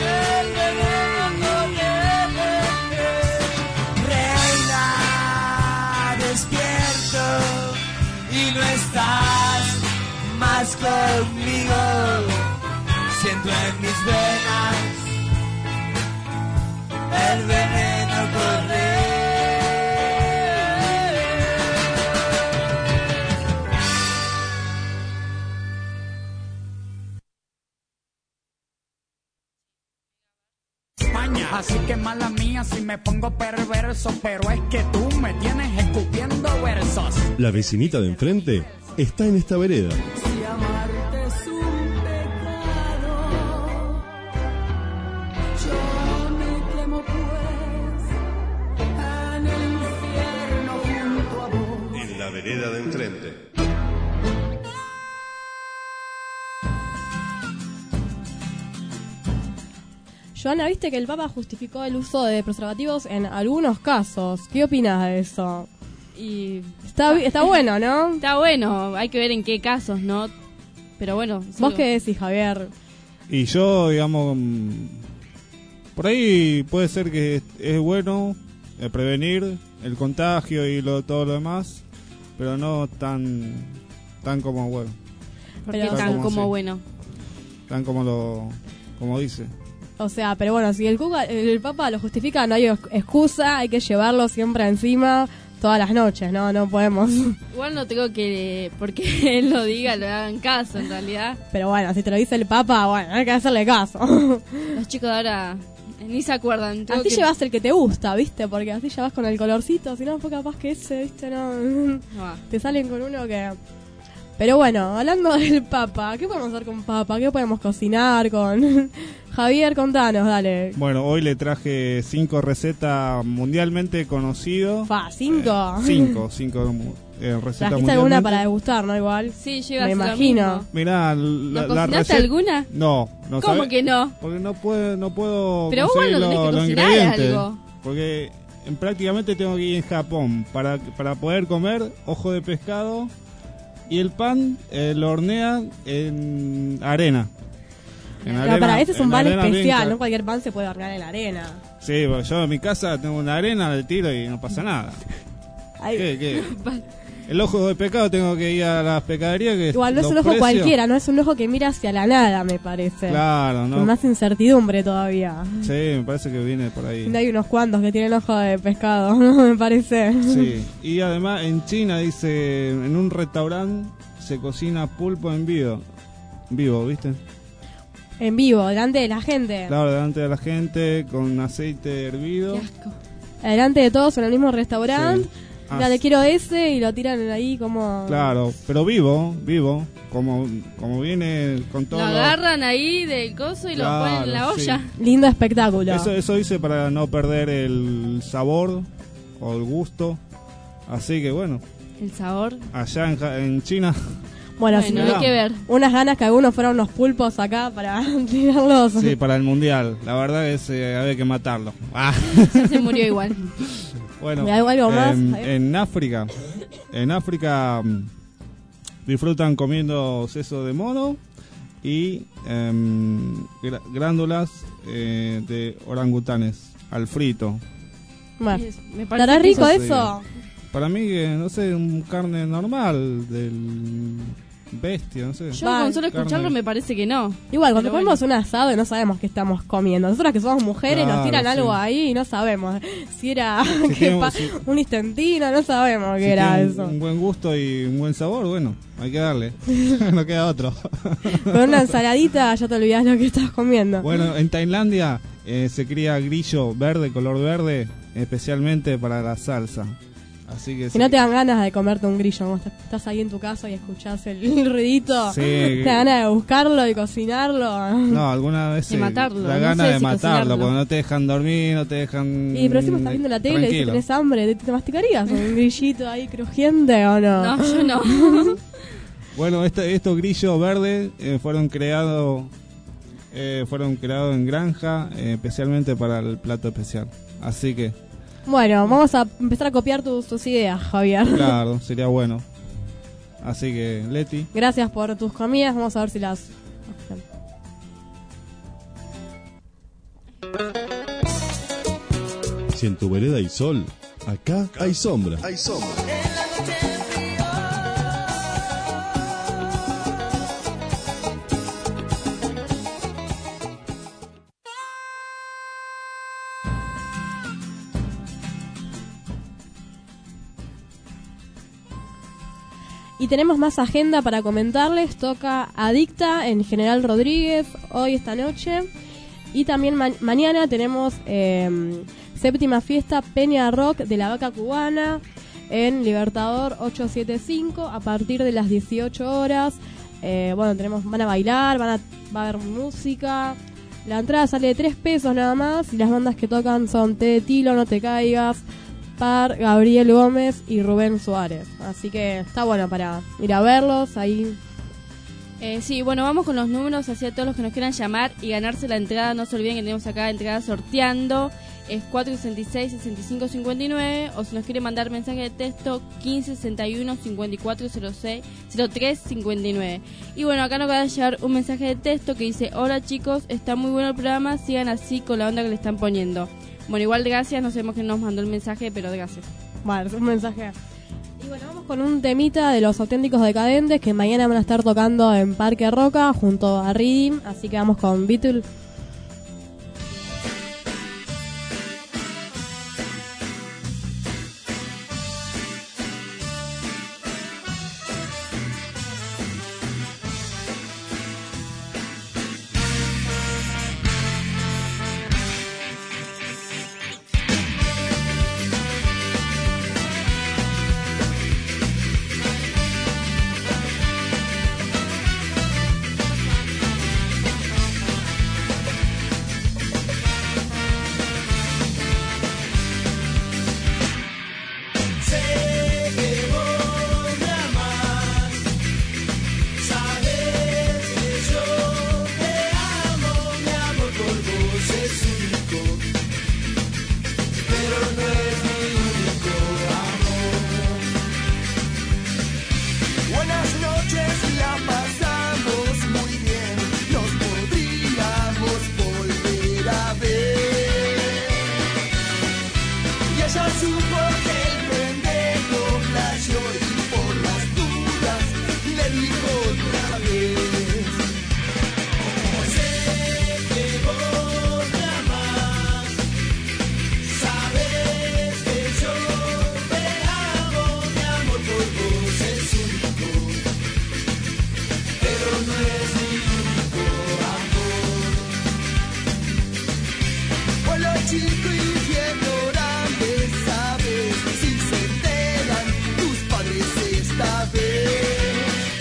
Reina, despierto y no estás más conmigo. Siento en mis venas el veneno correr. Así que mala mía si me pongo perverso, pero es que tú me tienes escupiendo versos. La vecinita de enfrente está en esta vereda. Si amarte es un pecado, yo me quemo pues en el infierno junto a vos. En la vereda de enfrente. Joana, viste que el Papa justificó el uso de preservativos en algunos casos. ¿Qué opinas de eso? Y está bueno, ¿no? Está bueno, hay que ver en qué casos, ¿no? Pero bueno. ¿Vos qué decís, Javier? Y yo, digamos, por ahí puede ser que es bueno prevenir el contagio y todo lo demás, pero no tan como bueno. ¿Por qué tan como bueno? Tan como dice. O sea, pero bueno, si el Papa lo justifica, no hay excusa, hay que llevarlo siempre encima todas las noches, no podemos. Igual no tengo que, porque él lo diga, le hagan caso en realidad. Pero bueno, si te lo dice el Papa, bueno, hay que hacerle caso. Los chicos de ahora ni se acuerdan. Tengo Así que- llevas el que te gusta, ¿viste? Porque así ya vas con el colorcito, si no fue capaz que ese, ¿viste? No. va. Te salen con uno que... Pero bueno, hablando del Papa, ¿qué podemos hacer con Papa? ¿Qué podemos cocinar con...? Javier, contanos, dale. Bueno, hoy le traje 5 recetas mundialmente conocidas. 5. 5 recetas ¿Trajiste alguna para degustar, no? Igual. Sí, yo iba Me a hacer lo imagino. mismo. Mirá, ¿No cocinaste alguna? No ¿Cómo ¿sabés? que no? Porque no puedo Pero vos conseguir no tenés que los cocinar ingredientes. algo. Porque prácticamente tengo que ir en Japón para poder comer ojo de pescado y el pan lo hornean en arena. Pero para ese es un en pan arena bien especial, no cualquier pan se puede hornear en la arena. Sí, porque yo en mi casa tengo una arena, le tiro y no pasa nada. Ay. ¿Qué? El ojo de pescado tengo que ir a las pescaderías que Igual no es los un ojo precios- cualquiera, no es un ojo que mira hacia la nada, me parece. Claro, Con ¿no? más incertidumbre todavía. Sí, me parece que viene por ahí. Y hay unos cuantos que tienen ojo de pescado, ¿no? Me parece. Sí, y además en China dice, en un restaurante se cocina pulpo en vivo, ¿viste? En vivo, delante de la gente. Claro, delante de la gente, con aceite hervido. Delante de todos en el mismo restaurante. Sí. Mira, te quiero ese y lo tiran ahí como... Claro, pero vivo, como viene con todo. Lo agarran ahí del coso y lo ponen en la Claro, olla. sí. Lindo espectáculo. Eso hice para no perder el sabor o el gusto. Así que bueno, El sabor. allá en China. Bueno, Bueno, sí, hay que ver. unas ganas que algunos fueran unos pulpos acá para tirarlos. Sí, para el mundial. La verdad es había que matarlo. Ah. Ya se murió igual. Bueno, ¿Y algo más? en África disfrutan comiendo seso de mono y glándulas de orangutanes al frito. Bueno, Me parece ¿estará que rico eso sí. eso? Para mí, no sé, un carne normal del bestia, no sé. Yo con solo Carne. escucharlo me parece que no. Igual, cuando Pero comemos un asado y no sabemos qué estamos comiendo. Nosotras que somos mujeres nos Claro, tiran sí. algo ahí y no sabemos si era Si tenemos- si- un istentino, no sabemos qué Si era tiene eso. un buen gusto y un buen sabor, bueno, hay que darle. No queda otro. Con una ensaladita ya te olvidás lo que estás comiendo. Bueno, en Tailandia se cría grillo verde, color verde, especialmente para la salsa. Así que Si no te dan ganas de comerte un grillo, como estás ahí en tu casa y escuchás el ruidito, Sí. te dan ganas de buscarlo y cocinarlo. No, alguna vez De matarlo, da no ganas sé de si matarlo, cocinarlo. porque no te dejan dormir, no te dejan... Y pero si me estás viendo la tele y si tranquilo. tenés hambre, ¿te masticarías un grillito ahí crujiente o no? No, yo no. Bueno, estos grillos verdes fueron creados en granja, especialmente para el plato especial. Así que, Bueno, vamos a empezar a copiar tus ideas, Javier. claro, sería bueno. Así que, Leti. Gracias por tus comidas, vamos a ver si las... Si en tu vereda hay sol, acá hay sombra. Hay sombra. Y tenemos más agenda para comentarles. Toca Adicta en General Rodríguez hoy, esta noche. Y también mañana tenemos séptima fiesta Peña Rock de la Vaca Cubana en Libertador 875 a partir de las 18 horas. Bueno, van a bailar, va a haber música. La entrada sale de 3 pesos nada más y las bandas que tocan son Te de Tilo, No Te Caigas, Par, Gabriel Gómez y Rubén Suárez. Así que está bueno para ir a verlos ahí. Sí, bueno, vamos con los números hacia todos los que nos quieran llamar y ganarse la entrada. No se olviden que tenemos acá entrada sorteando. Es 466-6559 o si nos quiere mandar mensaje de texto 1561-5406-0359. Y bueno, acá nos va a llegar un mensaje de texto que dice: hola chicos, está muy bueno el programa, sigan así con la onda que le están poniendo. Bueno, igual gracias, no sabemos quién nos mandó el mensaje, pero gracias. Bueno, es un mensaje. Y bueno, vamos con un temita de los Auténticos Decadentes que mañana van a estar tocando en Parque Roca junto a Reading. Así que vamos con Beatle. chico y ignorante, sabes, si se enteran tus padres esta vez.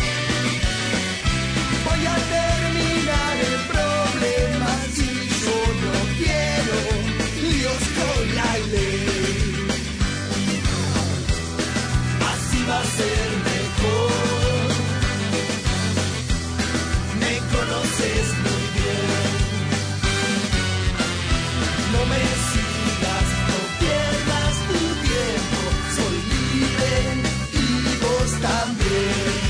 Voy a terminar el problema si yo no quiero líos con la ley. Así va a ser mejor. Me conoces muy bien. No me sigas, no pierdas tu tiempo. Soy libre y vos también.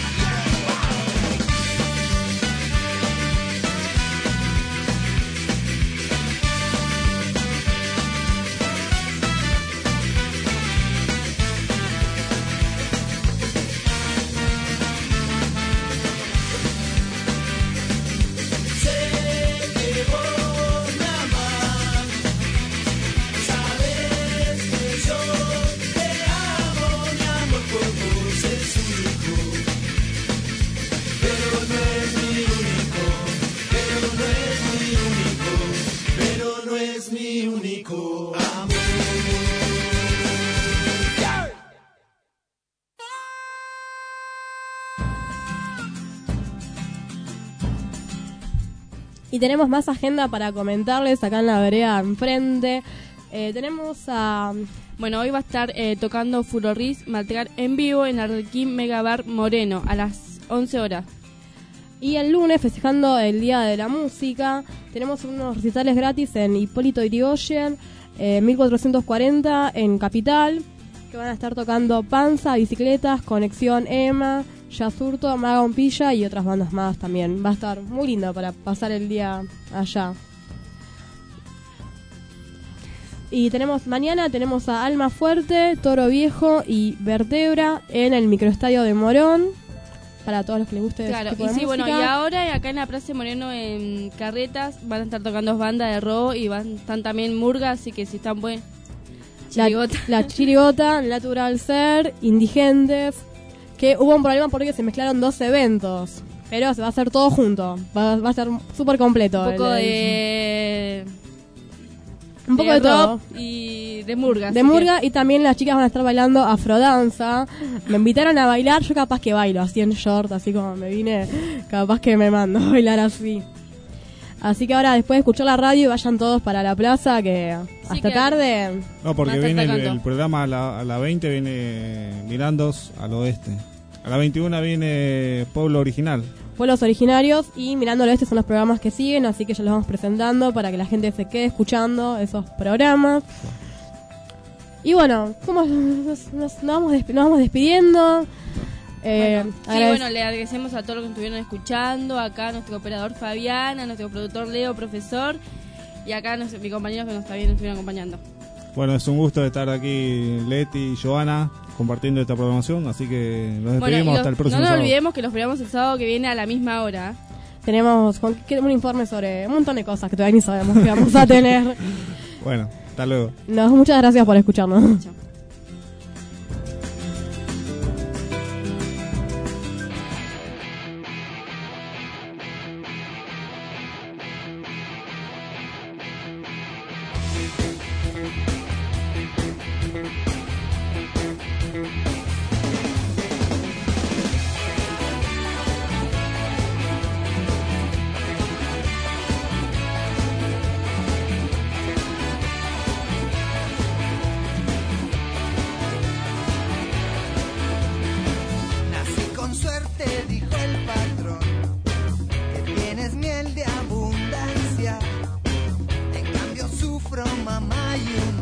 Sé que vos me amás, sabes que yo te amo, mi amor por vos es único, pero no es mi único, pero no es mi único, pero no es mi único amor. Y tenemos más agenda para comentarles acá en la vereda enfrente. Tenemos a... Bueno, hoy va a estar tocando Furorris Maltecar en vivo en Arlequín Megabar Moreno a las 11 horas. Y el lunes, festejando el Día de la Música, tenemos unos recitales gratis en Hipólito Yrigoyen, 1440 en Capital, que van a estar tocando Panza, Bicicletas, Conexión Emma, Yasurto, Maga Umpilla y otras bandas más también. Va a estar muy lindo para pasar el día allá. Y mañana tenemos a Alma Fuerte, Toro Viejo y Vertebra en el microestadio de Morón, para todos los que les guste Claro, ese tipo y de sí, música. bueno, y ahora acá en la Plaza Moreno en Carretas van a estar tocando dos bandas de rock y están también murgas, así que si están buenos. La Chirigota, Natural Ser, Indigentes, que hubo un problema porque se mezclaron dos eventos, pero se va a hacer todo junto, va a ser súper completo. Un poco de rock todo y de murga. De murga, y también las chicas van a estar bailando afrodanza. Me invitaron a bailar, yo capaz que bailo así en short, así como me vine, capaz que me mando a bailar así. Así que ahora, después de escuchar la radio, vayan todos para la plaza, que hasta tarde. No, porque viene el programa a la 20 viene Mirandos al oeste. A la 21 viene Pueblo Original. Pueblos Originarios, y Mirando al Oeste son los programas que siguen, así que ya los vamos presentando para que la gente se quede escuchando esos programas. Y bueno, ¿cómo nos vamos despidiendo? Bueno, le agradecemos a todos los que estuvieron escuchando, acá a nuestro operador Fabián, a nuestro productor Leo, profesor, y acá a mis compañeros que nos estuvieron acompañando. Bueno, es un gusto estar aquí Leti y Joana compartiendo esta programación, así que nos despedimos hasta el próximo sábado. No nos olvidemos que los esperamos el sábado que viene a la misma hora. Tenemos un informe sobre un montón de cosas que todavía ni sabemos que vamos a tener. Bueno, hasta luego. Muchas gracias por escucharnos. Chao. Mamá y